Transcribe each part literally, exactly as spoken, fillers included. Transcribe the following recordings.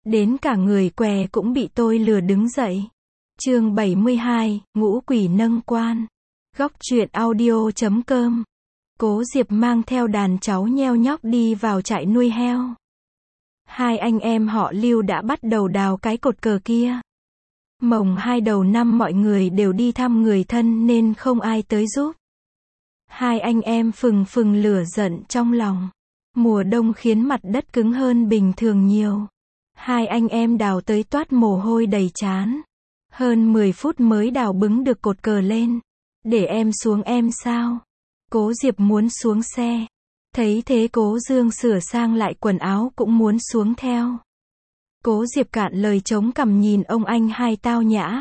đến cả người què cũng bị tôi lừa đứng dậy. Chương bảy mươi hai, ngũ quỷ nâng quan. Góc truyện audio chấm com. Cố Diệp mang theo đàn cháu nheo nhóc đi vào trại nuôi heo. Hai anh em họ Lưu đã bắt đầu đào cái cột cờ kia. Mồng hai đầu năm mọi người đều đi thăm người thân nên không ai tới giúp. Hai anh em phừng phừng lửa giận trong lòng. Mùa đông khiến mặt đất cứng hơn bình thường nhiều. Hai anh em đào tới toát mồ hôi đầy trán. Hơn mười phút mới đào bứng được cột cờ lên. Để em xuống em sao? Cố Diệp muốn xuống xe. Thấy thế Cố Dương sửa sang lại quần áo cũng muốn xuống theo. Cố Diệp cạn lời chống cằm nhìn ông anh hai tao nhã.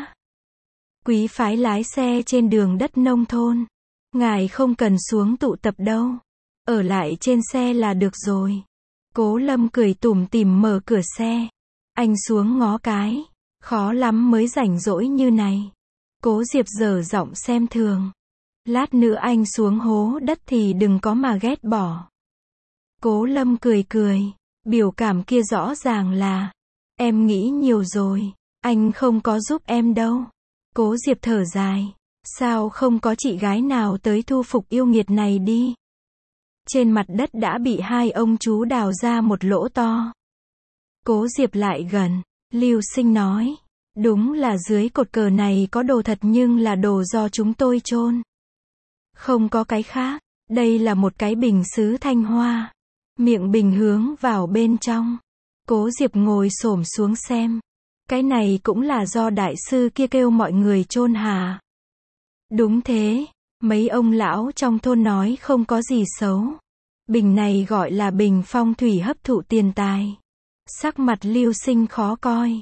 Quý phái lái xe trên đường đất nông thôn. Ngài không cần xuống tụ tập đâu. Ở lại trên xe là được rồi. Cố Lâm cười tủm tỉm mở cửa xe. Anh xuống ngó cái. Khó lắm mới rảnh rỗi như này. Cố Diệp dở giọng xem thường. Lát nữa anh xuống hố đất thì đừng có mà ghét bỏ. Cố Lâm cười cười. Biểu cảm kia rõ ràng là. Em nghĩ nhiều rồi. Anh không có giúp em đâu. Cố Diệp thở dài. Sao không có chị gái nào tới thu phục yêu nghiệt này đi. Trên mặt đất đã bị hai ông chú đào ra một lỗ to. Cố Diệp lại gần. Lưu Sinh nói. Đúng là dưới cột cờ này có đồ thật nhưng là đồ do chúng tôi chôn. Không có cái khác. Đây là một cái bình sứ thanh hoa. Miệng bình hướng vào bên trong. Cố Diệp ngồi xổm xuống xem. Cái này cũng là do đại sư kia kêu mọi người chôn hả? Đúng thế. Mấy ông lão trong thôn nói không có gì xấu. Bình này gọi là bình phong thủy hấp thụ tiền tài. Sắc mặt Lưu Sinh khó coi.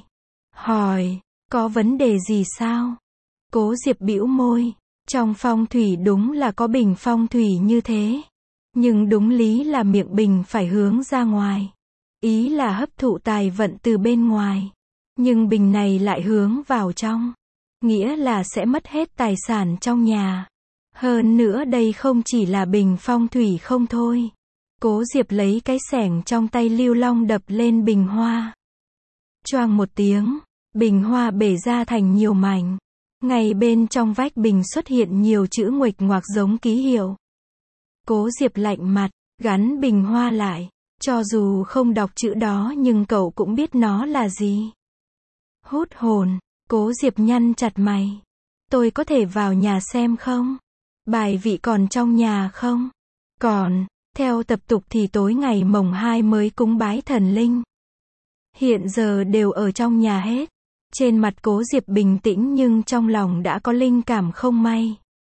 Hỏi, có vấn đề gì sao? Cố Diệp bĩu môi. Trong phong thủy đúng là có bình phong thủy như thế. Nhưng đúng lý là miệng bình phải hướng ra ngoài. Ý là hấp thụ tài vận từ bên ngoài. Nhưng bình này lại hướng vào trong. Nghĩa là sẽ mất hết tài sản trong nhà. Hơn nữa đây không chỉ là bình phong thủy không thôi. Cố Diệp lấy cái xẻng trong tay Lưu Long đập lên bình hoa. Choang một tiếng, bình hoa bể ra thành nhiều mảnh. Ngay bên trong vách bình xuất hiện nhiều chữ nguệch ngoạc giống ký hiệu. Cố Diệp lạnh mặt, gắn bình hoa lại. Cho dù không đọc chữ đó nhưng cậu cũng biết nó là gì. Hút hồn, Cố Diệp nhăn chặt mày. Tôi có thể vào nhà xem không? Bài vị còn trong nhà không? Còn, theo tập tục thì tối ngày mồng hai mới cúng bái thần linh. Hiện giờ đều ở trong nhà hết. Trên mặt Cố Diệp bình tĩnh nhưng trong lòng đã có linh cảm không may.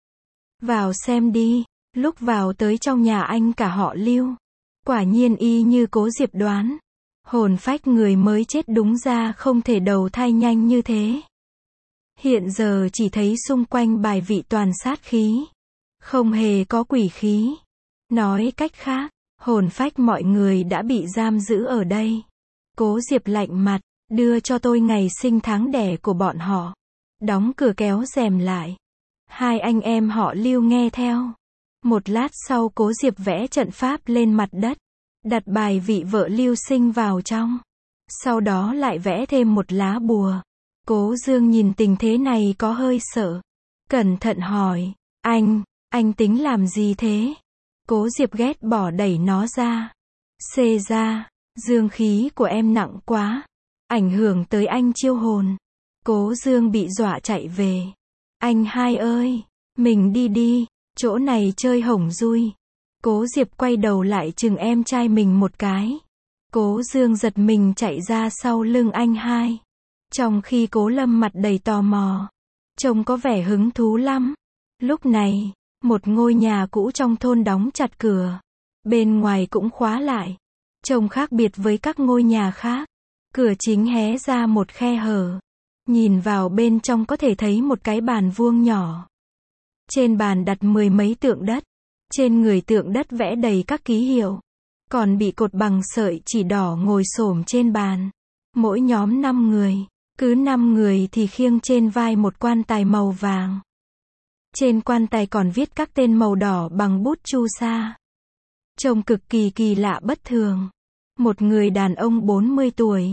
Vào xem đi. Lúc vào tới trong nhà anh cả họ Lưu. Quả nhiên y như Cố Diệp đoán. Hồn phách người mới chết đúng ra không thể đầu thai nhanh như thế. Hiện giờ chỉ thấy xung quanh bài vị toàn sát khí. Không hề có quỷ khí. Nói cách khác, hồn phách mọi người đã bị giam giữ ở đây. Cố Diệp lạnh mặt, đưa cho tôi ngày sinh tháng đẻ của bọn họ. Đóng cửa kéo rèm lại. Hai anh em họ Lưu nghe theo. Một lát sau Cố Diệp vẽ trận pháp lên mặt đất. Đặt bài vị vợ Lưu Sinh vào trong. Sau đó lại vẽ thêm một lá bùa. Cố Dương nhìn tình thế này có hơi sợ. Cẩn thận hỏi. Anh, anh tính làm gì thế? Cố Diệp ghét bỏ đẩy nó ra. Xê ra, dương khí của em nặng quá. Ảnh hưởng tới anh chiêu hồn. Cố Dương bị dọa chạy về. Anh hai ơi, mình đi đi, chỗ này chơi hổng rui. Cố Diệp quay đầu lại chừng em trai mình một cái. Cố Dương giật mình chạy ra sau lưng anh hai. Trong khi Cố Lâm mặt đầy tò mò. Trông có vẻ hứng thú lắm. Lúc này, một ngôi nhà cũ trong thôn đóng chặt cửa. Bên ngoài cũng khóa lại. Trông khác biệt với các ngôi nhà khác. Cửa chính hé ra một khe hở. Nhìn vào bên trong có thể thấy một cái bàn vuông nhỏ. Trên bàn đặt mười mấy tượng đất. Trên người tượng đất vẽ đầy các ký hiệu. Còn bị cột bằng sợi chỉ đỏ ngồi xổm trên bàn. Mỗi nhóm năm người. Cứ năm người thì khiêng trên vai một quan tài màu vàng. Trên quan tài còn viết các tên màu đỏ bằng bút chu sa. Trông cực kỳ kỳ lạ bất thường. Một người đàn ông bốn mươi tuổi.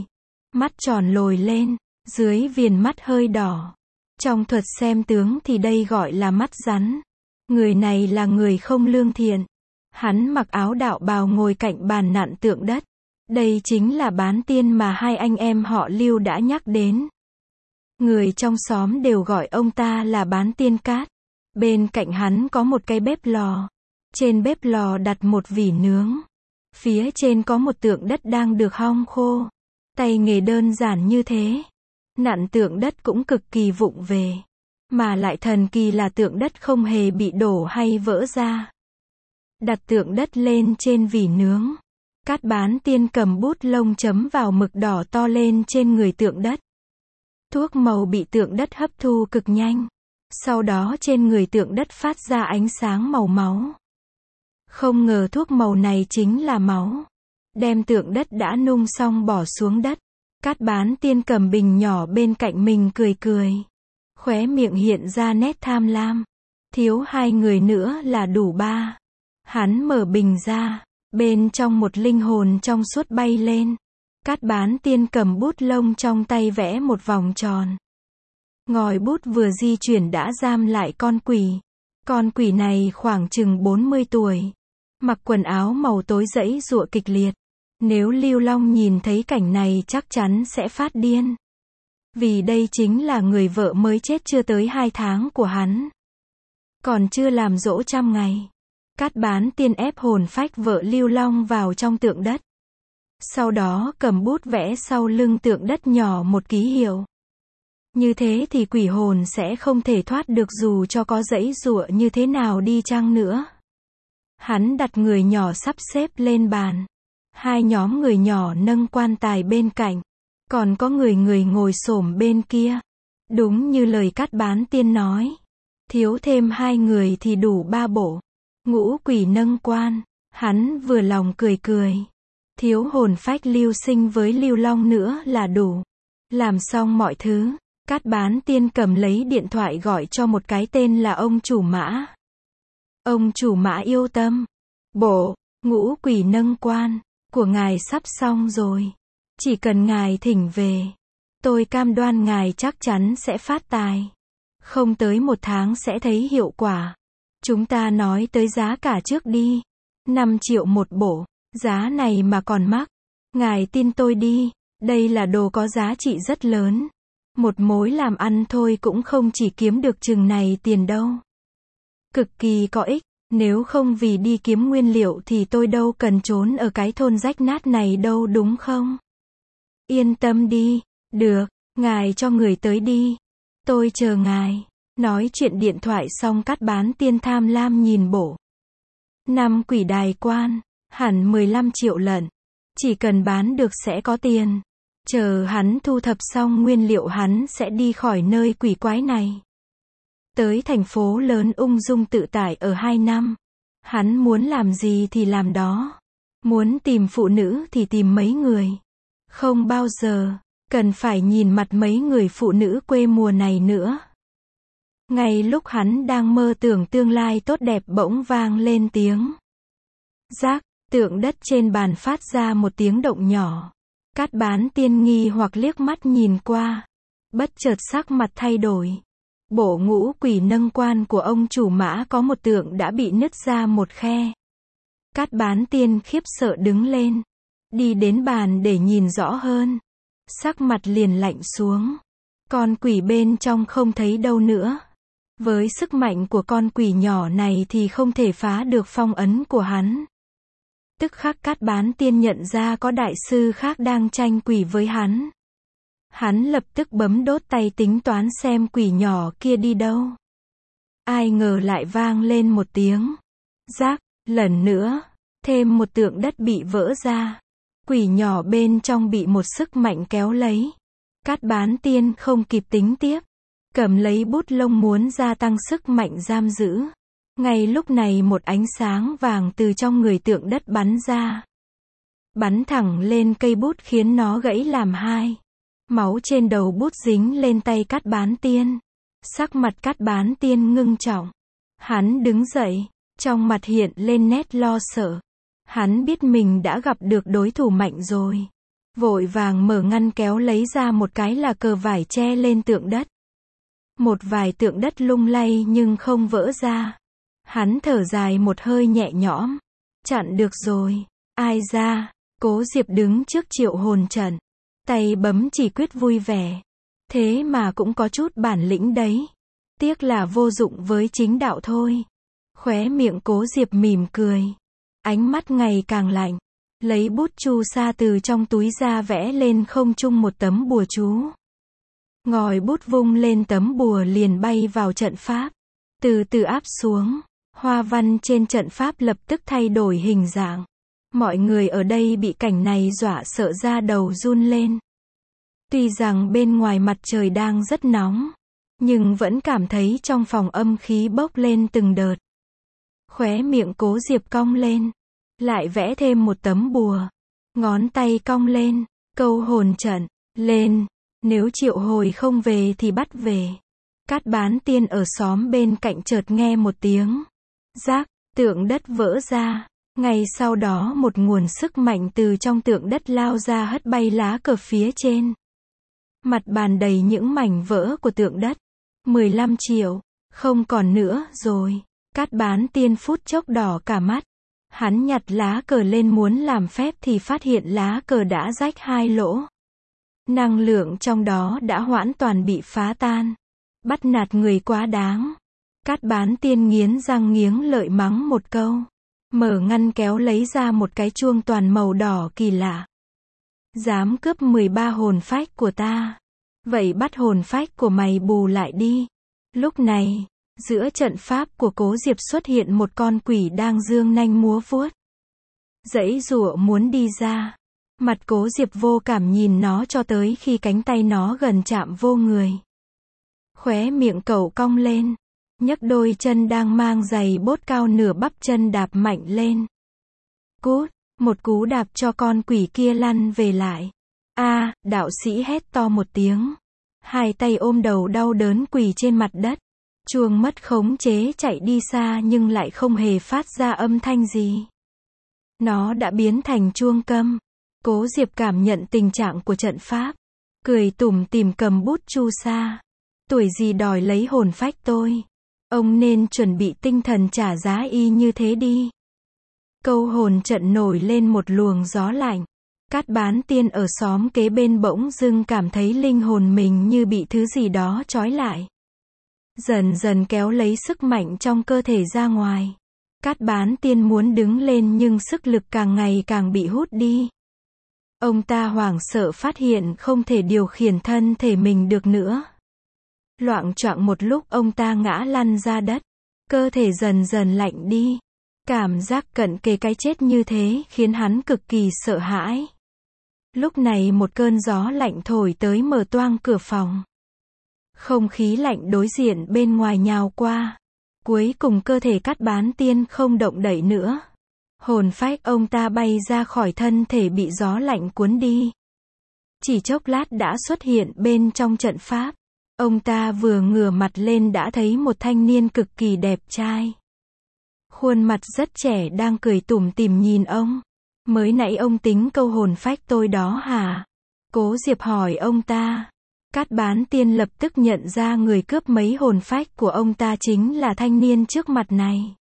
mắt tròn lồi lên, dưới viền mắt hơi đỏ. Trong thuật xem tướng thì đây gọi là mắt rắn. Người này là người không lương thiện. Hắn mặc áo đạo bào ngồi cạnh bàn nặn tượng đất. Đây chính là Bán Tiên mà hai anh em họ Lưu đã nhắc đến. Người trong xóm đều gọi ông ta là Bán Tiên Cát. Bên cạnh hắn có một cái bếp lò. Trên bếp lò đặt một vỉ nướng. Phía trên có một tượng đất đang được hong khô. Tay nghề đơn giản như thế. Nặn tượng đất cũng cực kỳ vụng về. Mà lại thần kỳ là tượng đất không hề bị đổ hay vỡ ra. Đặt tượng đất lên trên vỉ nướng. Cát Bán Tiên cầm bút lông chấm vào mực đỏ to lên trên người tượng đất. Thuốc màu bị tượng đất hấp thu cực nhanh. Sau đó trên người tượng đất phát ra ánh sáng màu máu. Không ngờ thuốc màu này chính là máu. Đem tượng đất đã nung xong bỏ xuống đất. Cát Bán Tiên cầm bình nhỏ bên cạnh mình cười cười. Khóe miệng hiện ra nét tham lam. Thiếu hai người nữa là đủ ba. Hắn mở bình ra. Bên trong một linh hồn trong suốt bay lên. Cát Bán Tiên cầm bút lông trong tay vẽ một vòng tròn. Ngòi bút vừa di chuyển đã giam lại con quỷ. Con quỷ này khoảng chừng bốn mươi tuổi. Mặc quần áo màu tối giãy giụa kịch liệt. Nếu Lưu Long nhìn thấy cảnh này chắc chắn sẽ phát điên. Vì đây chính là người vợ mới chết chưa tới hai tháng của hắn. Còn chưa làm dỗ trăm ngày. Cát Bán Tiên ép hồn phách vợ Lưu Long vào trong tượng đất. Sau đó cầm bút vẽ sau lưng tượng đất nhỏ một ký hiệu. Như thế thì quỷ hồn sẽ không thể thoát được dù cho có giãy giụa như thế nào đi chăng nữa. Hắn đặt người nhỏ sắp xếp lên bàn. Hai nhóm người nhỏ nâng quan tài bên cạnh. Còn có người người ngồi xổm bên kia. Đúng như lời Cát Bán Tiên nói. Thiếu thêm hai người thì đủ ba bộ. Ngũ quỷ nâng quan. Hắn vừa lòng cười cười. Thiếu hồn phách Lưu Sinh với Lưu Long nữa là đủ. Làm xong mọi thứ. Cát Bán Tiên cầm lấy điện thoại gọi cho một cái tên là ông chủ Mã. Ông chủ Mã yêu tâm. Bộ, ngũ quỷ nâng quan của ngài sắp xong rồi. Chỉ cần ngài thỉnh về. Tôi cam đoan ngài chắc chắn sẽ phát tài. Không tới một tháng sẽ thấy hiệu quả. Chúng ta nói tới giá cả trước đi. năm triệu một bộ. Giá này mà còn mắc. Ngài tin tôi đi. Đây là đồ có giá trị rất lớn. Một mối làm ăn thôi cũng không chỉ kiếm được chừng này tiền đâu. Cực kỳ có ích. Nếu không vì đi kiếm nguyên liệu thì tôi đâu cần trốn ở cái thôn rách nát này đâu đúng không? Yên tâm đi. Được. Ngài cho người tới đi. Tôi chờ ngài. Nói chuyện điện thoại xong Cát Bán Tiên tham lam nhìn bộ. Năm quỷ đài quan. Hẳn mười lăm triệu lận. Chỉ cần bán được sẽ có tiền. Chờ hắn thu thập xong nguyên liệu hắn sẽ đi khỏi nơi quỷ quái này. Tới thành phố lớn ung dung tự tại ở hai năm. Hắn muốn làm gì thì làm đó. Muốn tìm phụ nữ thì tìm mấy người. Không bao giờ cần phải nhìn mặt mấy người phụ nữ quê mùa này nữa. Ngay lúc hắn đang mơ tưởng tương lai tốt đẹp bỗng vang lên tiếng. Rác, tượng đất trên bàn phát ra một tiếng động nhỏ. Cát Bán Tiên nghi hoặc liếc mắt nhìn qua. Bất chợt sắc mặt thay đổi. Bộ ngũ quỷ nâng quan của ông chủ Mã có một tượng đã bị nứt ra một khe. Cát Bán Tiên khiếp sợ đứng lên. Đi đến bàn để nhìn rõ hơn. Sắc mặt liền lạnh xuống. Con quỷ bên trong không thấy đâu nữa. Với sức mạnh của con quỷ nhỏ này thì không thể phá được phong ấn của hắn. Tức khắc Cát Bán Tiên nhận ra có đại sư khác đang tranh quỷ với hắn. Hắn lập tức bấm đốt tay tính toán xem quỷ nhỏ kia đi đâu. Ai ngờ lại vang lên một tiếng. Rác, lần nữa, thêm một tượng đất bị vỡ ra. Quỷ nhỏ bên trong bị một sức mạnh kéo lấy. Cát Bán Tiên không kịp tính tiếp. Cầm lấy bút lông muốn gia tăng sức mạnh giam giữ. Ngay lúc này một ánh sáng vàng từ trong người tượng đất bắn ra. Bắn thẳng lên cây bút khiến nó gãy làm hai. Máu trên đầu bút dính lên tay Cát Bán Tiên. Sắc mặt Cát Bán Tiên ngưng trọng. Hắn đứng dậy, trong mặt hiện lên nét lo sợ. Hắn biết mình đã gặp được đối thủ mạnh rồi. Vội vàng mở ngăn kéo lấy ra một cái là cờ vải che lên tượng đất. Một vài tượng đất lung lay nhưng không vỡ ra. Hắn thở dài một hơi nhẹ nhõm. Chặn được rồi. Ai ra? Cố Diệp đứng trước triệu hồn trận. Tay bấm chỉ quyết vui vẻ. Thế mà cũng có chút bản lĩnh đấy. Tiếc là vô dụng với chính đạo thôi. Khóe miệng Cố Diệp mỉm cười. Ánh mắt ngày càng lạnh. Lấy bút chu sa từ trong túi ra vẽ lên không trung một tấm bùa chú. Ngòi bút vung lên tấm bùa liền bay vào trận pháp. Từ từ áp xuống. Hoa văn trên trận pháp lập tức thay đổi hình dạng. Mọi người ở đây bị cảnh này dọa sợ da đầu run lên. Tuy rằng bên ngoài mặt trời đang rất nóng, nhưng vẫn cảm thấy trong phòng âm khí bốc lên từng đợt. Khóe miệng Cố Diệp cong lên. Lại vẽ thêm một tấm bùa. Ngón tay cong lên. Câu hồn trận. Lên. Nếu triệu hồi không về thì bắt về. Cát Bán Tiên ở xóm bên cạnh chợt nghe một tiếng. Rác. Tượng đất vỡ ra. Ngay sau đó một nguồn sức mạnh từ trong tượng đất lao ra hất bay lá cờ phía trên. Mặt bàn đầy những mảnh vỡ của tượng đất. mười lăm triệu. Không còn nữa rồi. Cát Bán Tiên phút chốc đỏ cả mắt. Hắn nhặt lá cờ lên muốn làm phép thì phát hiện lá cờ đã rách hai lỗ. Năng lượng trong đó đã hoàn toàn bị phá tan. Bắt nạt người quá đáng. Cát Bán Tiên nghiến răng nghiến lợi mắng một câu. Mở ngăn kéo lấy ra một cái chuông toàn màu đỏ kỳ lạ. Dám cướp mười ba hồn phách của ta. Vậy bắt hồn phách của mày bù lại đi. Lúc này, giữa trận pháp của Cố Diệp xuất hiện một con quỷ đang giương nanh múa vuốt. Giãy giụa muốn đi ra. Mặt Cố Diệp vô cảm nhìn nó cho tới khi cánh tay nó gần chạm vô người. Khóe miệng cậu cong lên. Nhấc đôi chân đang mang giày bốt cao nửa bắp chân đạp mạnh lên. Cút, một cú đạp cho con quỷ kia lăn về lại. A, đạo sĩ hét to một tiếng. Hai tay ôm đầu đau đớn quỳ trên mặt đất. Chuông mất khống chế chạy đi xa nhưng lại không hề phát ra âm thanh gì. Nó đã biến thành chuông câm. Cố Diệp cảm nhận tình trạng của trận pháp. Cười tủm tỉm cầm bút chu sa. Tuổi gì đòi lấy hồn phách tôi. Ông nên chuẩn bị tinh thần trả giá y như thế đi. Câu hồn trận nổi lên một luồng gió lạnh. Cát Bán Tiên ở xóm kế bên bỗng dưng cảm thấy linh hồn mình như bị thứ gì đó trói lại. Dần dần kéo lấy sức mạnh trong cơ thể ra ngoài. Cát Bán Tiên muốn đứng lên nhưng sức lực càng ngày càng bị hút đi. Ông ta hoảng sợ phát hiện không thể điều khiển thân thể mình được nữa. Loạng choạng một lúc ông ta ngã lăn ra đất. Cơ thể dần dần lạnh đi. Cảm giác cận kề cái chết như thế khiến hắn cực kỳ sợ hãi. Lúc này một cơn gió lạnh thổi tới mở toang cửa phòng. Không khí lạnh đối diện bên ngoài nhào qua. Cuối cùng cơ thể Cát Bán Tiên không động đậy nữa. Hồn phách ông ta bay ra khỏi thân thể bị gió lạnh cuốn đi. Chỉ chốc lát đã xuất hiện bên trong trận pháp. Ông ta vừa ngửa mặt lên đã thấy một thanh niên cực kỳ đẹp trai. Khuôn mặt rất trẻ đang cười tủm tỉm nhìn ông. Mới nãy ông tính câu hồn phách tôi đó hả? Cố Diệp hỏi ông ta. Cát Bán Tiên lập tức nhận ra người cướp mấy hồn phách của ông ta chính là thanh niên trước mặt này.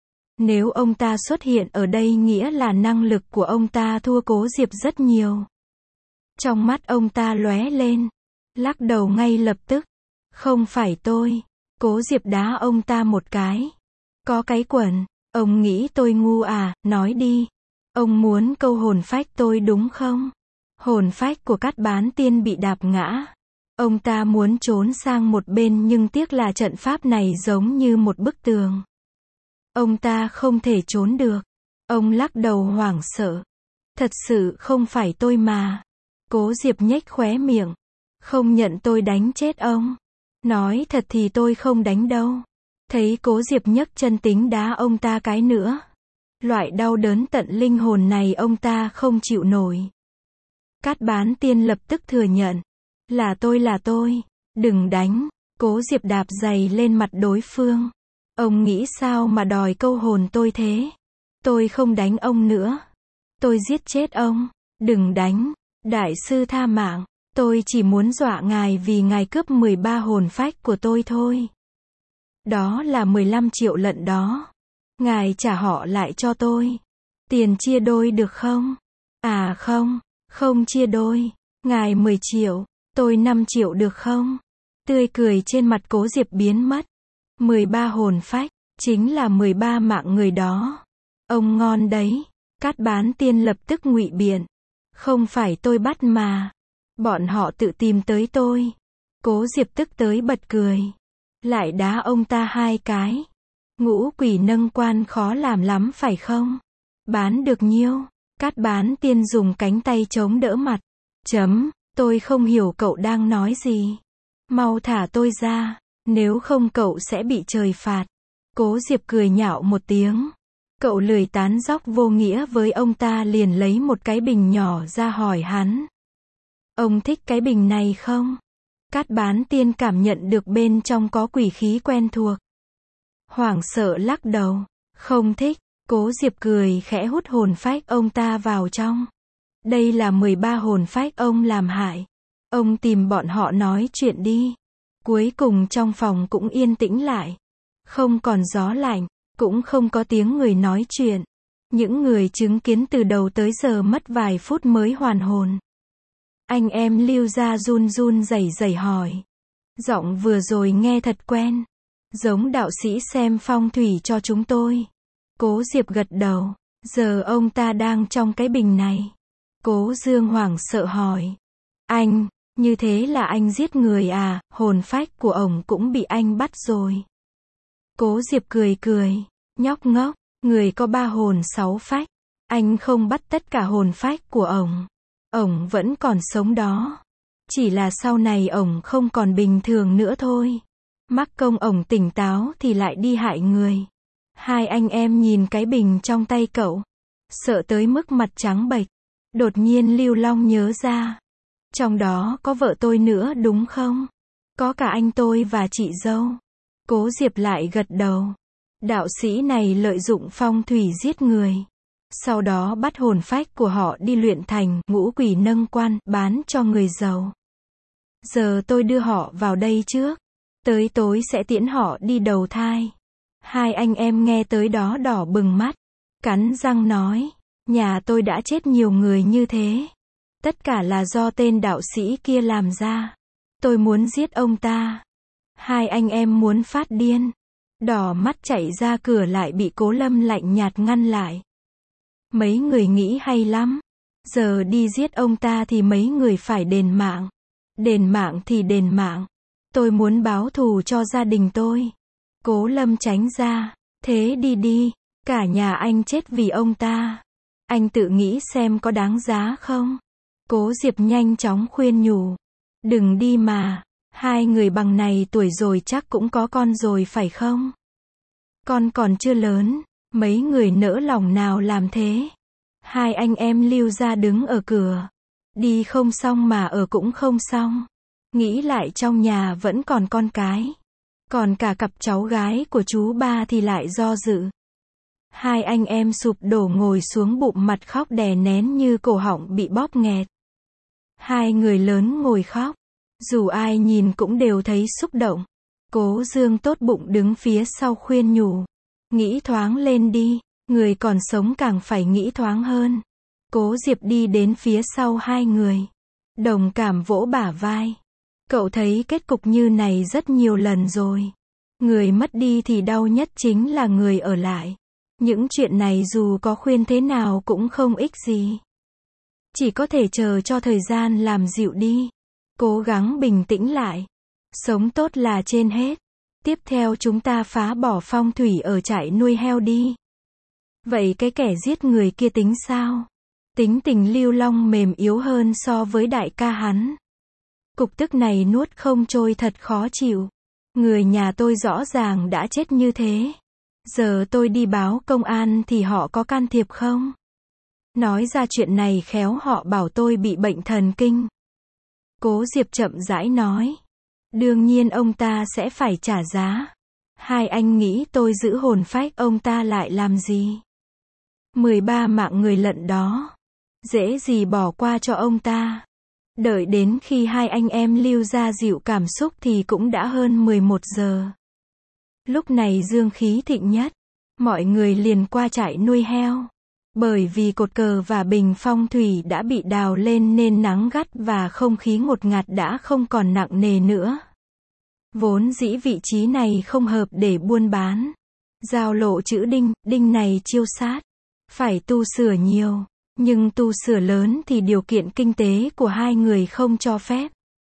Nếu ông ta xuất hiện ở đây nghĩa là năng lực của ông ta thua Cố Diệp rất nhiều. Trong mắt ông ta lóe lên. Lắc đầu ngay lập tức. Không phải tôi. Cố Diệp đá ông ta một cái. Có cái quần. Ông nghĩ tôi ngu à, nói đi. Ông muốn câu hồn phách tôi đúng không? Hồn phách của Cát Bán Tiên bị đạp ngã. Ông ta muốn trốn sang một bên nhưng tiếc là trận pháp này giống như một bức tường. Ông ta không thể trốn được. Ông lắc đầu hoảng sợ. Thật sự không phải tôi mà. Cố Diệp nhếch khóe miệng. Không nhận tôi đánh chết ông. Nói thật thì tôi không đánh đâu. Thấy Cố Diệp nhấc chân tính đá ông ta cái nữa. Loại đau đớn tận linh hồn này ông ta không chịu nổi. Cát Bán Tiên lập tức thừa nhận. Là tôi là tôi. Đừng đánh. Cố Diệp đạp giày lên mặt đối phương. Ông nghĩ sao mà đòi câu hồn tôi thế? Tôi không đánh ông nữa. Tôi giết chết ông. Đừng đánh. Đại sư tha mạng, tôi chỉ muốn dọa ngài vì ngài cướp mười ba hồn phách của tôi thôi. Đó là mười lăm triệu lận đó. Ngài trả họ lại cho tôi. Tiền chia đôi được không? À không, không chia đôi. Ngài mười triệu, tôi năm triệu được không? Tươi cười trên mặt Cố Diệp biến mất. mười ba hồn phách, chính là mười ba mạng người đó. Ông ngon đấy. Cát Bán Tiên lập tức ngụy biện. Không phải tôi bắt mà. Bọn họ tự tìm tới tôi. Cố Diệp tức tới bật cười. Lại đá ông ta hai cái. Ngũ quỷ nâng quan khó làm lắm phải không? Bán được nhiêu? Cát Bán Tiên dùng cánh tay chống đỡ mặt. Chấm, tôi không hiểu cậu đang nói gì. Mau thả tôi ra, nếu không cậu sẽ bị trời phạt. Cố Diệp cười nhạo một tiếng. Cậu lười tán dóc vô nghĩa với ông ta liền lấy một cái bình nhỏ ra hỏi hắn. Ông thích cái bình này không? Cát Bán Tiên cảm nhận được bên trong có quỷ khí quen thuộc. Hoảng sợ lắc đầu. Không thích. Cố Diệp cười khẽ hút hồn phách ông ta vào trong. Đây là mười ba hồn phách ông làm hại. Ông tìm bọn họ nói chuyện đi. Cuối cùng trong phòng cũng yên tĩnh lại. Không còn gió lạnh, cũng không có tiếng người nói chuyện. Những người chứng kiến từ đầu tới giờ mất vài phút mới hoàn hồn. Anh em Lưu gia run run rẩy rẩy hỏi. Giọng vừa rồi nghe thật quen. Giống đạo sĩ xem phong thủy cho chúng tôi. Cố Diệp gật đầu. Giờ ông ta đang trong cái bình này. Cố Dương hoảng sợ hỏi. Anh, như thế là anh giết người à, hồn phách của ổng cũng bị anh bắt rồi. Cố Diệp cười cười. Nhóc ngốc, người có ba hồn sáu phách. Anh không bắt tất cả hồn phách của ổng. Ổng vẫn còn sống đó. Chỉ là sau này ổng không còn bình thường nữa thôi. Mắc công ổng tỉnh táo thì lại đi hại người. Hai anh em nhìn cái bình trong tay cậu. Sợ tới mức mặt trắng bệch. Đột nhiên Lưu Long nhớ ra. Trong đó có vợ tôi nữa đúng không? Có cả anh tôi và chị dâu. Cố Diệp lại gật đầu. Đạo sĩ này lợi dụng phong thủy giết người. Sau đó bắt hồn phách của họ đi luyện thành ngũ quỷ nâng quan, bán cho người giàu. Giờ tôi đưa họ vào đây trước. Tới tối sẽ tiễn họ đi đầu thai. Hai anh em nghe tới đó đỏ bừng mắt. Cắn răng nói. Nhà tôi đã chết nhiều người như thế. Tất cả là do tên đạo sĩ kia làm ra. Tôi muốn giết ông ta. Hai anh em muốn phát điên. Đỏ mắt chạy ra cửa lại bị Cố Lâm lạnh nhạt ngăn lại. Mấy người nghĩ hay lắm. Giờ đi giết ông ta thì mấy người phải đền mạng. Đền mạng thì đền mạng. Tôi muốn báo thù cho gia đình tôi. Cố Lâm tránh ra. Thế đi đi. Cả nhà anh chết vì ông ta. Anh tự nghĩ xem có đáng giá không? Cố Diệp nhanh chóng khuyên nhủ. Đừng đi mà. Hai người bằng này tuổi rồi chắc cũng có con rồi phải không? Con còn chưa lớn. Mấy người nỡ lòng nào làm thế? Hai anh em Lưu gia đứng ở cửa. Đi không xong mà ở cũng không xong. Nghĩ lại trong nhà vẫn còn con cái. Còn cả cặp cháu gái của chú ba thì lại do dự. Hai anh em sụp đổ ngồi xuống bụng mặt khóc đè nén như cổ họng bị bóp nghẹt. Hai người lớn ngồi khóc. Dù ai nhìn cũng đều thấy xúc động. Cố Dương tốt bụng đứng phía sau khuyên nhủ. Nghĩ thoáng lên đi. Người còn sống càng phải nghĩ thoáng hơn. Cố Diệp đi đến phía sau hai người. Đồng cảm vỗ bả vai. Cậu thấy kết cục như này rất nhiều lần rồi. Người mất đi thì đau nhất chính là người ở lại. Những chuyện này dù có khuyên thế nào cũng không ích gì. Chỉ có thể chờ cho thời gian làm dịu đi. Cố gắng bình tĩnh lại. Sống tốt là trên hết. Tiếp theo chúng ta phá bỏ phong thủy ở trại nuôi heo đi. Vậy cái kẻ giết người kia tính sao? Tính tình Lưu Long mềm yếu hơn so với đại ca hắn. Cục tức này nuốt không trôi thật khó chịu. Người nhà tôi rõ ràng đã chết như thế. Giờ tôi đi báo công an thì họ có can thiệp không? Nói ra chuyện này khéo họ bảo tôi bị bệnh thần kinh. Cố Diệp chậm rãi nói. Đương nhiên ông ta sẽ phải trả giá. Hai anh nghĩ tôi giữ hồn phách ông ta lại làm gì? mười ba mạng người lận đó. dễ gì bỏ qua cho ông ta. Đợi đến khi hai anh em lưu ra dịu cảm xúc thì cũng đã hơn mười một giờ. Lúc này dương khí thịnh nhất, mọi người liền qua trại nuôi heo. Bởi vì cột cờ và bình phong thủy đã bị đào lên nên nắng gắt và không khí ngột ngạt đã không còn nặng nề nữa. Vốn dĩ vị trí này không hợp để buôn bán. Giao lộ chữ đinh, đinh này chiêu sát. Phải tu sửa nhiều. Nhưng tu sửa lớn thì điều kiện kinh tế của hai người không cho phép.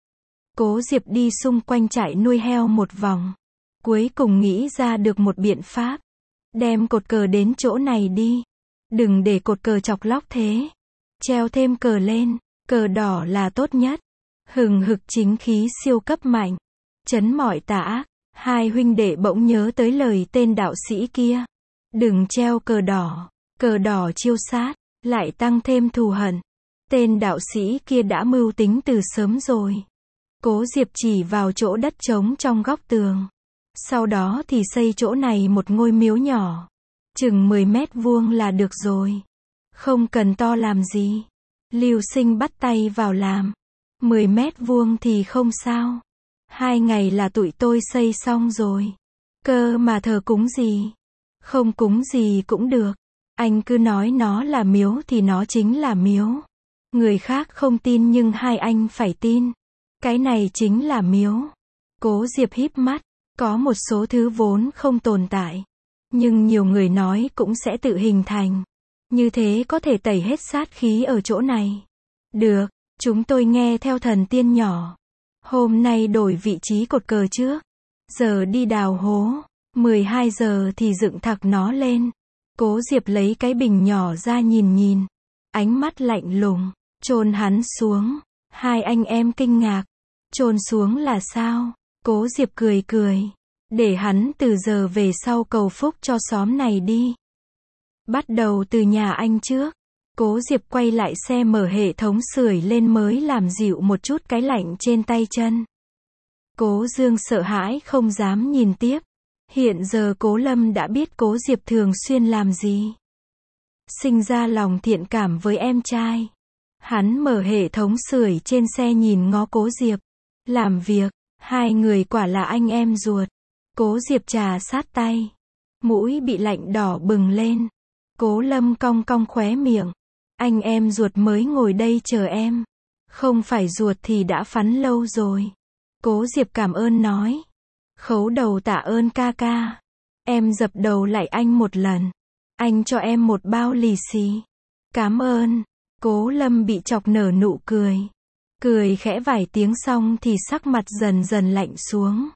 Cố Diệp đi xung quanh trại nuôi heo một vòng. Cuối cùng nghĩ ra được một biện pháp. Đem cột cờ đến chỗ này đi. Đừng để cột cờ chọc lóc thế. Treo thêm cờ lên. Cờ đỏ là tốt nhất. Hừng hực chính khí siêu cấp mạnh. Chấn mọi tà ác. Hai huynh đệ bỗng nhớ tới lời tên đạo sĩ kia. Đừng treo cờ đỏ. Cờ đỏ chiêu sát. Lại tăng thêm thù hận. Tên đạo sĩ kia đã mưu tính từ sớm rồi. Cố Diệp chỉ vào chỗ đất trống trong góc tường. Sau đó thì xây chỗ này một ngôi miếu nhỏ. Chừng mười mét vuông là được rồi. Không cần to làm gì. Lưu Sinh bắt tay vào làm. mười mét vuông thì không sao. Hai ngày là tụi tôi xây xong rồi. Cơ mà thờ cúng gì? Không cúng gì cũng được. Anh cứ nói nó là miếu thì nó chính là miếu. Người khác không tin nhưng hai anh phải tin. Cái này chính là miếu. Cố Diệp híp mắt. Có một số thứ vốn không tồn tại. Nhưng nhiều người nói cũng sẽ tự hình thành. Như thế có thể tẩy hết sát khí ở chỗ này. Được, chúng tôi nghe theo thần tiên nhỏ. Hôm nay đổi vị trí cột cờ trước. Giờ đi đào hố. mười hai giờ thì dựng thẳng nó lên. Cố Diệp lấy cái bình nhỏ ra nhìn nhìn. Ánh mắt lạnh lùng. Chôn hắn xuống. Hai anh em kinh ngạc. Chôn xuống là sao? Cố Diệp cười cười. Để hắn từ giờ về sau cầu phúc cho xóm này đi. Bắt đầu từ nhà anh trước. Cố Diệp quay lại xe mở hệ thống sưởi lên mới làm dịu một chút cái lạnh trên tay chân. Cố Dương sợ hãi không dám nhìn tiếp. Hiện giờ Cố Lâm đã biết Cố Diệp thường xuyên làm gì. Sinh ra lòng thiện cảm với em trai. Hắn mở hệ thống sưởi trên xe nhìn ngó Cố Diệp. Làm việc, hai người quả là anh em ruột. Cố Diệp trà sát tay. Mũi bị lạnh đỏ bừng lên. Cố Lâm cong cong khóe miệng. Anh em ruột mới ngồi đây chờ em. Không phải ruột thì đã phắn lâu rồi. Cố Diệp cảm ơn nói. Khấu đầu tạ ơn ca ca. Em dập đầu lại anh một lần. Anh cho em một bao lì xì. Cảm ơn. Cố Lâm bị chọc nở nụ cười. Cười khẽ vài tiếng xong thì sắc mặt dần dần lạnh xuống.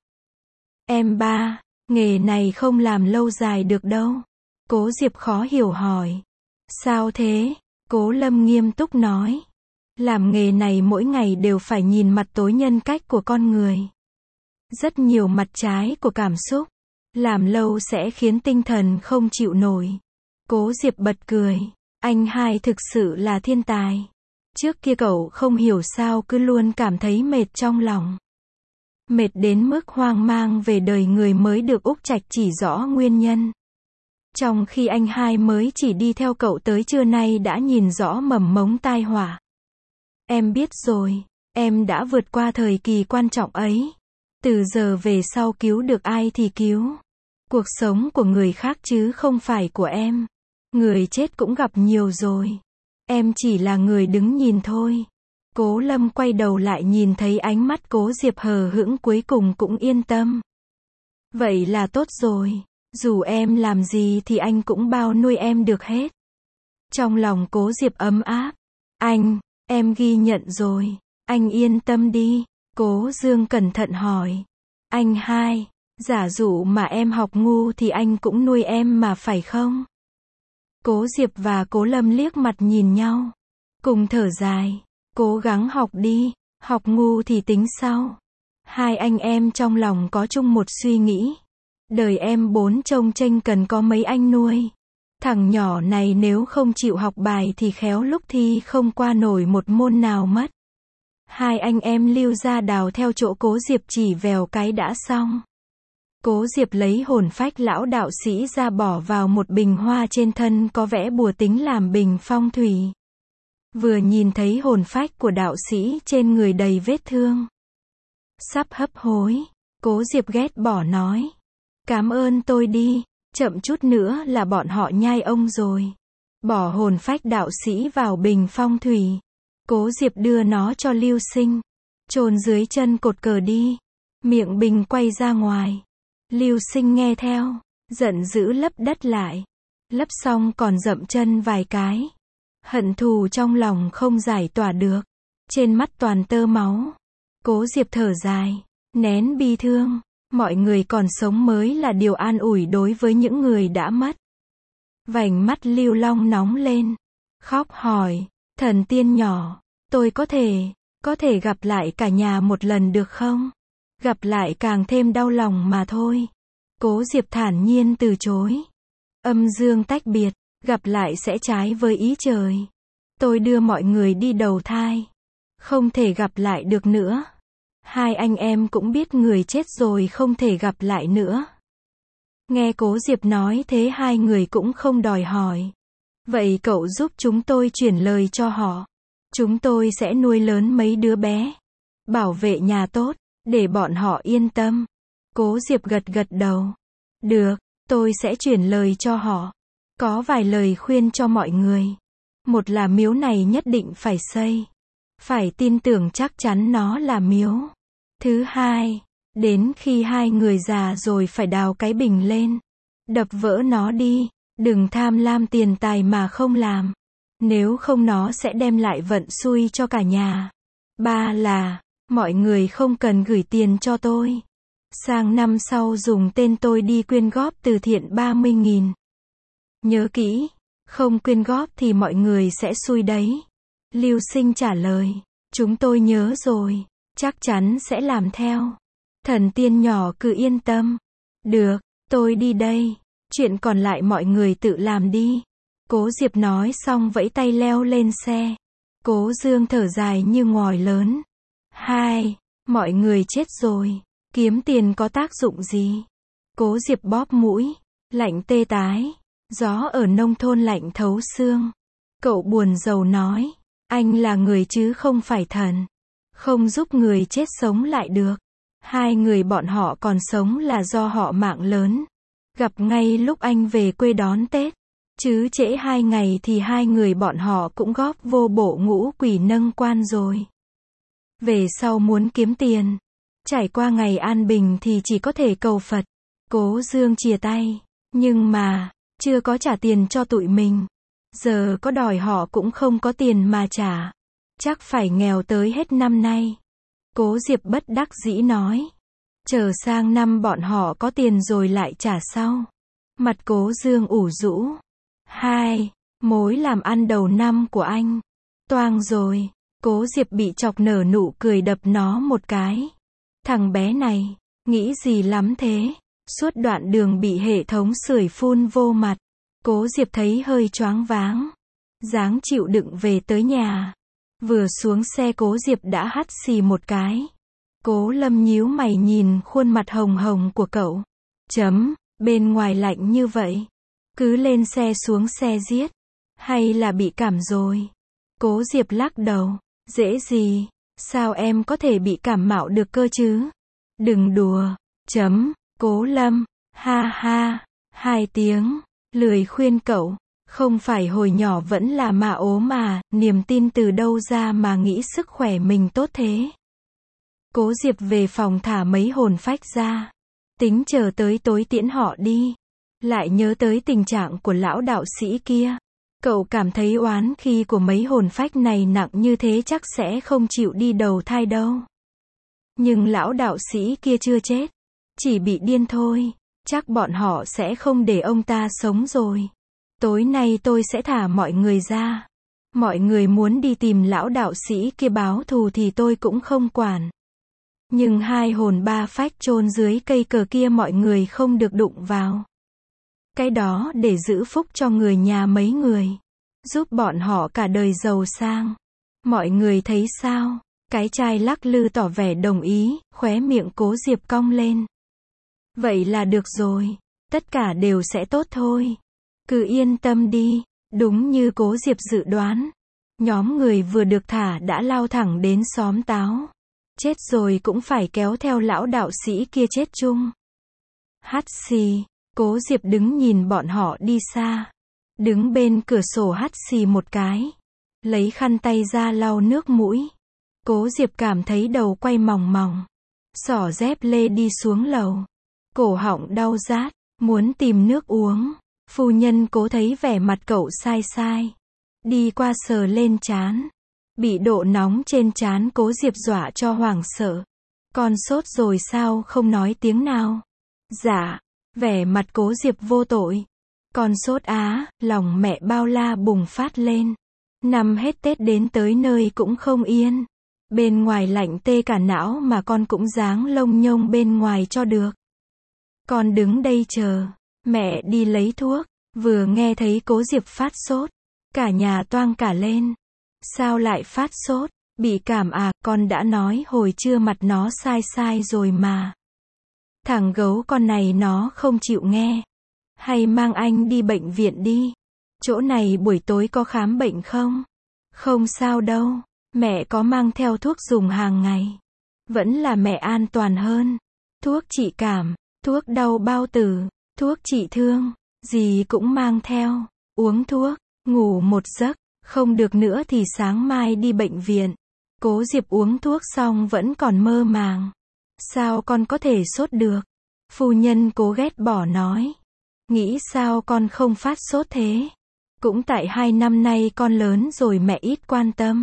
Em ba, nghề này không làm lâu dài được đâu. Cố Diệp khó hiểu hỏi. Sao thế? Cố Lâm nghiêm túc nói. Làm nghề này mỗi ngày đều phải nhìn mặt tối nhân cách của con người. Rất nhiều mặt trái của cảm xúc. Làm lâu sẽ khiến tinh thần không chịu nổi. Cố Diệp bật cười. Anh hai thực sự là thiên tài. Trước kia cậu không hiểu sao cứ luôn cảm thấy mệt trong lòng. Mệt đến mức hoang mang về đời người mới được Úc Trạch chỉ rõ nguyên nhân. Trong khi anh hai mới chỉ đi theo cậu tới trưa nay đã nhìn rõ mầm mống tai họa. Em biết rồi, em đã vượt qua thời kỳ quan trọng ấy. Từ giờ về sau cứu được ai thì cứu. Cuộc sống của người khác chứ không phải của em. Người chết cũng gặp nhiều rồi. Em chỉ là người đứng nhìn thôi. Cố Lâm quay đầu lại nhìn thấy ánh mắt Cố Diệp hờ hững cuối cùng cũng yên tâm. Vậy là tốt rồi. Dù em làm gì thì anh cũng bao nuôi em được hết. Trong lòng Cố Diệp ấm áp. Anh, em ghi nhận rồi. Anh yên tâm đi. Cố Dương cẩn thận hỏi. Anh hai, giả dụ mà em học ngu thì anh cũng nuôi em mà phải không? Cố Diệp và Cố Lâm liếc mặt nhìn nhau. Cùng thở dài. Cố gắng học đi. Học ngu thì tính sau. Hai anh em trong lòng có chung một suy nghĩ. Đời em bốn trông chênh cần có mấy anh nuôi. Thằng nhỏ này nếu không chịu học bài thì khéo lúc thi không qua nổi một môn nào mất. Hai anh em lưu ra đào theo chỗ Cố Diệp chỉ vèo cái đã xong. Cố Diệp lấy hồn phách lão đạo sĩ ra bỏ vào một bình hoa trên thân có vẽ bùa tính làm bình phong thủy. Vừa nhìn thấy hồn phách của đạo sĩ trên người đầy vết thương, sắp hấp hối, Cố Diệp ghét bỏ nói. Cảm ơn tôi đi, chậm chút nữa là bọn họ nhai ông rồi. Bỏ hồn phách đạo sĩ vào bình phong thủy. Cố Diệp đưa nó cho Lưu Sinh. Chôn dưới chân cột cờ đi. Miệng bình quay ra ngoài. Lưu Sinh nghe theo, giận dữ lấp đất lại. Lấp xong còn dậm chân vài cái. Hận thù trong lòng không giải tỏa được. Trên mắt toàn tơ máu. Cố Diệp thở dài, nén bi thương. Mọi người còn sống mới là điều an ủi đối với những người đã mất. Vành mắt Lưu Long nóng lên. Khóc hỏi, thần tiên nhỏ, tôi có thể, có thể gặp lại cả nhà một lần được không? Gặp lại càng thêm đau lòng mà thôi. Cố Diệp thản nhiên từ chối. Âm dương tách biệt, gặp lại sẽ trái với ý trời. Tôi đưa mọi người đi đầu thai. Không thể gặp lại được nữa. Hai anh em cũng biết người chết rồi không thể gặp lại nữa. Nghe Cố Diệp nói thế hai người cũng không đòi hỏi. Vậy cậu giúp chúng tôi chuyển lời cho họ. Chúng tôi sẽ nuôi lớn mấy đứa bé. Bảo vệ nhà tốt, để bọn họ yên tâm. Cố Diệp gật gật đầu. Được, tôi sẽ chuyển lời cho họ. Có vài lời khuyên cho mọi người. Một là miếu này nhất định phải xây. Phải tin tưởng chắc chắn nó là miếu. Thứ hai, đến khi hai người già rồi phải đào cái bình lên. Đập vỡ nó đi. Đừng tham lam tiền tài mà không làm. Nếu không nó sẽ đem lại vận xui cho cả nhà. Ba là, mọi người không cần gửi tiền cho tôi. Sang năm sau dùng tên tôi đi quyên góp từ thiện ba mươi nghìn. Nhớ kỹ, không quyên góp thì mọi người sẽ xui đấy. Lưu Sinh trả lời, chúng tôi nhớ rồi, chắc chắn sẽ làm theo. Thần tiên nhỏ cứ yên tâm. Được, tôi đi đây. Chuyện còn lại mọi người tự làm đi. Cố Diệp nói xong vẫy tay leo lên xe. Cố Dương thở dài như ngòi lớn. Hai, mọi người chết rồi. Kiếm tiền có tác dụng gì? Cố Diệp bóp mũi. Lạnh tê tái. Gió ở nông thôn lạnh thấu xương. Cậu buồn rầu nói. Anh là người chứ không phải thần. Không giúp người chết sống lại được. Hai người bọn họ còn sống là do họ mạng lớn. Gặp ngay lúc anh về quê đón Tết. Chứ trễ hai ngày thì hai người bọn họ cũng góp vô bộ ngũ quỷ nâng quan rồi. Về sau muốn kiếm tiền. Trải qua ngày an bình thì chỉ có thể cầu Phật. Cố Dương chìa tay. Nhưng mà, chưa có trả tiền cho tụi mình. Giờ có đòi họ cũng không có tiền mà trả. Chắc phải nghèo tới hết năm nay. Cố Diệp bất đắc dĩ nói. Chờ sang năm bọn họ có tiền rồi lại trả sau. Mặt Cố Dương ủ rũ. Hai, mối làm ăn đầu năm của anh. Toang rồi. Cố Diệp bị chọc nở nụ cười đập nó một cái. Thằng bé này, nghĩ gì lắm thế? Suốt đoạn đường bị hệ thống sưởi phun vô mặt. Cố Diệp thấy hơi choáng váng. Dáng chịu đựng về tới nhà. Vừa xuống xe Cố Diệp đã hắt xì một cái. Cố Lâm nhíu mày nhìn khuôn mặt hồng hồng của cậu. Chấm, bên ngoài lạnh như vậy. Cứ lên xe xuống xe giết. Hay là bị cảm rồi? Cố Diệp lắc đầu. Dễ gì? Sao em có thể bị cảm mạo được cơ chứ? Đừng đùa. Chấm, Cố Lâm. Ha ha. Hai tiếng. Lười khuyên cậu. Không phải hồi nhỏ vẫn là mà ốm mà, niềm tin từ đâu ra mà nghĩ sức khỏe mình tốt thế. Cố Diệp về phòng thả mấy hồn phách ra. Tính chờ tới tối tiễn họ đi. Lại nhớ tới tình trạng của lão đạo sĩ kia. Cậu cảm thấy oán khi của mấy hồn phách này nặng như thế chắc sẽ không chịu đi đầu thai đâu. Nhưng lão đạo sĩ kia chưa chết. Chỉ bị điên thôi. Chắc bọn họ sẽ không để ông ta sống rồi. Tối nay tôi sẽ thả mọi người ra. Mọi người muốn đi tìm lão đạo sĩ kia báo thù thì tôi cũng không quản. Nhưng hai hồn ba phách chôn dưới cây cờ kia mọi người không được đụng vào. Cái đó để giữ phúc cho người nhà mấy người. Giúp bọn họ cả đời giàu sang. Mọi người thấy sao? Cái trai lắc lư tỏ vẻ đồng ý, khóe miệng Cố Diệp cong lên. Vậy là được rồi. Tất cả đều sẽ tốt thôi. Cứ yên tâm đi. Đúng như Cố Diệp dự đoán. Nhóm người vừa được thả đã lao thẳng đến xóm táo. Chết rồi cũng phải kéo theo lão đạo sĩ kia chết chung. Hắt xì, Cố Diệp đứng nhìn bọn họ đi xa. Đứng bên cửa sổ hắt xì một cái. Lấy khăn tay ra lau nước mũi. Cố Diệp cảm thấy đầu quay mòng mòng. Xỏ dép lê đi xuống lầu. Cổ họng đau rát, muốn tìm nước uống. Phu nhân Cố thấy vẻ mặt cậu sai sai. Đi qua sờ lên trán. Bị độ nóng trên trán Cố Diệp dọa cho hoảng sợ. Con sốt rồi sao không nói tiếng nào? Dạ, vẻ mặt Cố Diệp vô tội. Con sốt á, lòng mẹ bao la bùng phát lên. Năm hết Tết đến tới nơi cũng không yên. Bên ngoài lạnh tê cả não mà con cũng dáng lông nhông bên ngoài cho được. Con đứng đây chờ, mẹ đi lấy thuốc. Vừa nghe thấy Cố Diệp phát sốt, cả nhà toang cả lên. Sao lại phát sốt? Bị cảm à? Con đã nói hồi trưa mặt nó sai sai rồi mà. Thằng gấu con này nó không chịu nghe. Hay mang anh đi bệnh viện đi. Chỗ này buổi tối có khám bệnh không? Không sao đâu. Mẹ có mang theo thuốc dùng hàng ngày. Vẫn là mẹ an toàn hơn. Thuốc trị cảm, thuốc đau bao tử, thuốc trị thương, gì cũng mang theo. Uống thuốc, ngủ một giấc, không được nữa thì sáng mai đi bệnh viện. Cố Diệp uống thuốc xong vẫn còn mơ màng. Sao con có thể sốt được? Phu nhân Cố ghét bỏ nói. Nghĩ sao con không phát sốt thế? Cũng tại hai năm nay con lớn rồi mẹ ít quan tâm.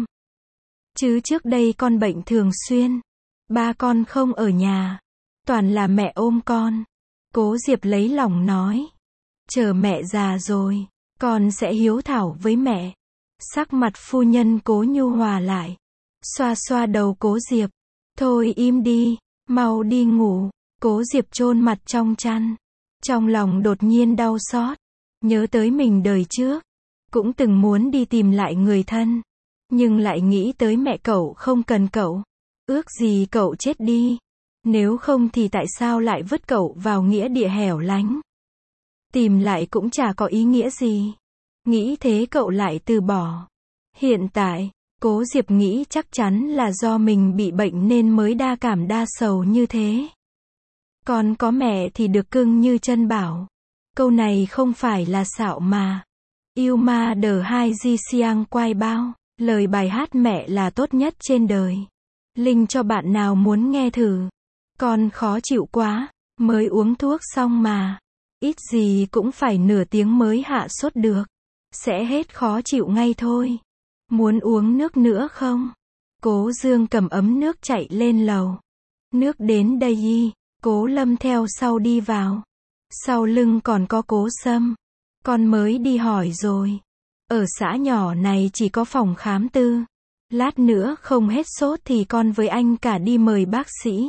Chứ trước đây con bệnh thường xuyên. Ba con không ở nhà. Toàn là mẹ ôm con. Cố Diệp lấy lòng nói. Chờ mẹ già rồi, con sẽ hiếu thảo với mẹ. Sắc mặt phu nhân Cố nhu hòa lại. Xoa xoa đầu Cố Diệp. Thôi im đi, mau đi ngủ. Cố Diệp chôn mặt trong chăn. Trong lòng đột nhiên đau xót. Nhớ tới mình đời trước. Cũng từng muốn đi tìm lại người thân. Nhưng lại nghĩ tới mẹ cậu không cần cậu. Ước gì cậu chết đi. Nếu không thì tại sao lại vứt cậu vào nghĩa địa hẻo lánh. Tìm lại cũng chả có ý nghĩa gì. Nghĩ thế cậu lại từ bỏ. Hiện tại, Cố Diệp nghĩ chắc chắn là do mình bị bệnh nên mới đa cảm đa sầu như thế. Con có mẹ thì được cưng như chân bảo. Câu này không phải là xạo mà. Yêu ma đờ hai di siang quay bao. Lời bài hát mẹ là tốt nhất trên đời. Link cho bạn nào muốn nghe thử. Con khó chịu quá. Mới uống thuốc xong mà. Ít gì cũng phải nửa tiếng mới hạ sốt được. Sẽ hết khó chịu ngay thôi. Muốn uống nước nữa không? Cố Dương cầm ấm nước chạy lên lầu. Nước đến đây y. Cố Lâm theo sau đi vào. Sau lưng còn có Cố Sâm. Con mới đi hỏi rồi. Ở xã nhỏ này chỉ có phòng khám tư. Lát nữa không hết sốt thì con với anh cả đi mời bác sĩ.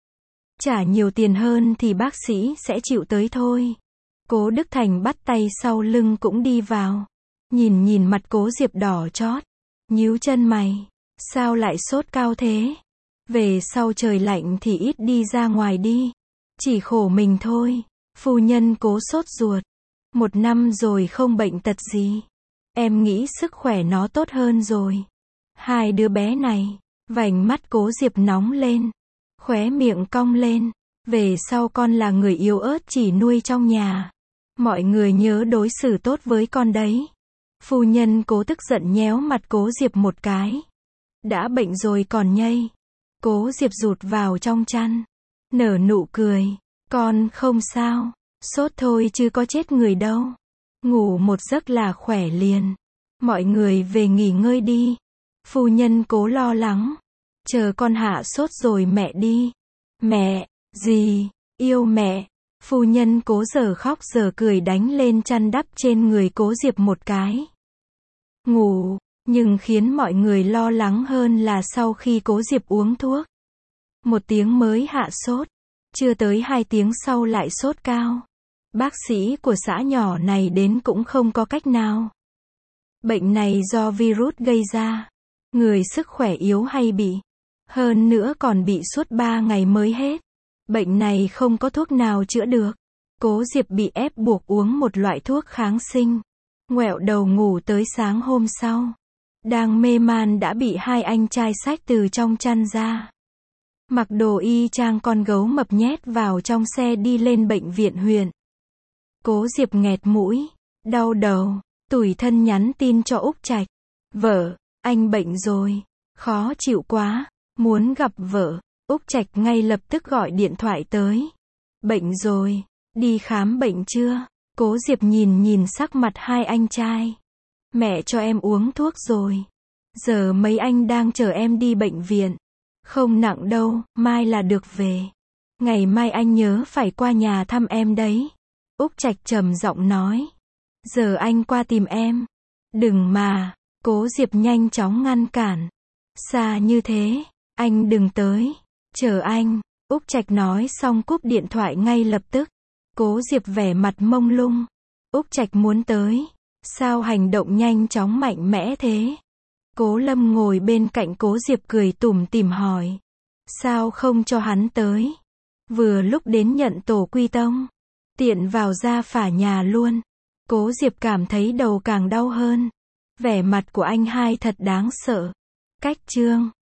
Trả nhiều tiền hơn thì bác sĩ sẽ chịu tới thôi. Cố Đức Thành bắt tay sau lưng cũng đi vào. Nhìn nhìn mặt Cố Diệp đỏ chót. Nhíu chân mày. Sao lại sốt cao thế? Về sau trời lạnh thì ít đi ra ngoài đi. Chỉ khổ mình thôi. Phu nhân Cố sốt ruột. Một năm rồi không bệnh tật gì. Em nghĩ sức khỏe nó tốt hơn rồi. Hai đứa bé này. Vành mắt Cố Diệp nóng lên. Khóe miệng cong lên. Về sau con là người yếu ớt chỉ nuôi trong nhà. Mọi người nhớ đối xử tốt với con đấy. Phu nhân Cố tức giận nhéo mặt Cố Diệp một cái. Đã bệnh rồi còn nhây. Cố Diệp rụt vào trong chăn. Nở nụ cười. Con không sao. Sốt thôi chứ có chết người đâu. Ngủ một giấc là khỏe liền. Mọi người về nghỉ ngơi đi. Phu nhân Cố lo lắng. Chờ con hạ sốt rồi mẹ đi. Mẹ, gì, yêu mẹ. Phu nhân Cố giờ khóc giờ cười đánh lên chăn đắp trên người Cố Diệp một cái. Ngủ, nhưng khiến mọi người lo lắng hơn là sau khi Cố Diệp uống thuốc. Một tiếng mới hạ sốt. Chưa tới hai tiếng sau lại sốt cao. Bác sĩ của xã nhỏ này đến cũng không có cách nào. Bệnh này do virus gây ra. Người sức khỏe yếu hay bị. Hơn nữa còn bị suốt ba ngày mới hết. Bệnh này không có thuốc nào chữa được. Cố Diệp bị ép buộc uống một loại thuốc kháng sinh. Ngoẹo đầu ngủ tới sáng hôm sau. Đang mê man đã bị hai anh trai xách từ trong chăn ra. Mặc đồ y chang con gấu mập nhét vào trong xe đi lên bệnh viện huyện. Cố Diệp nghẹt mũi, đau đầu, tủi thân nhắn tin cho Úc Trạch. Vợ, anh bệnh rồi, khó chịu quá, muốn gặp vợ. Úc Trạch ngay lập tức gọi điện thoại tới. Bệnh rồi, đi khám bệnh chưa? Cố Diệp nhìn nhìn sắc mặt hai anh trai. Mẹ cho em uống thuốc rồi. Giờ mấy anh đang chờ em đi bệnh viện. Không nặng đâu, mai là được về. Ngày mai anh nhớ phải qua nhà thăm em đấy. Úc Trạch trầm giọng nói. Giờ anh qua tìm em. Đừng mà, Cố Diệp nhanh chóng ngăn cản. Xa như thế, anh đừng tới. Chờ anh. Úc Trạch nói xong cúp điện thoại ngay lập tức. Cố Diệp vẻ mặt mông lung. Úc Trạch muốn tới. Sao hành động nhanh chóng mạnh mẽ thế? Cố Lâm ngồi bên cạnh Cố Diệp cười tủm tỉm hỏi. Sao không cho hắn tới? Vừa lúc đến nhận tổ quy tông. Tiện vào ra phả nhà luôn. Cố Diệp cảm thấy đầu càng đau hơn. Vẻ mặt của anh hai thật đáng sợ. Cách chương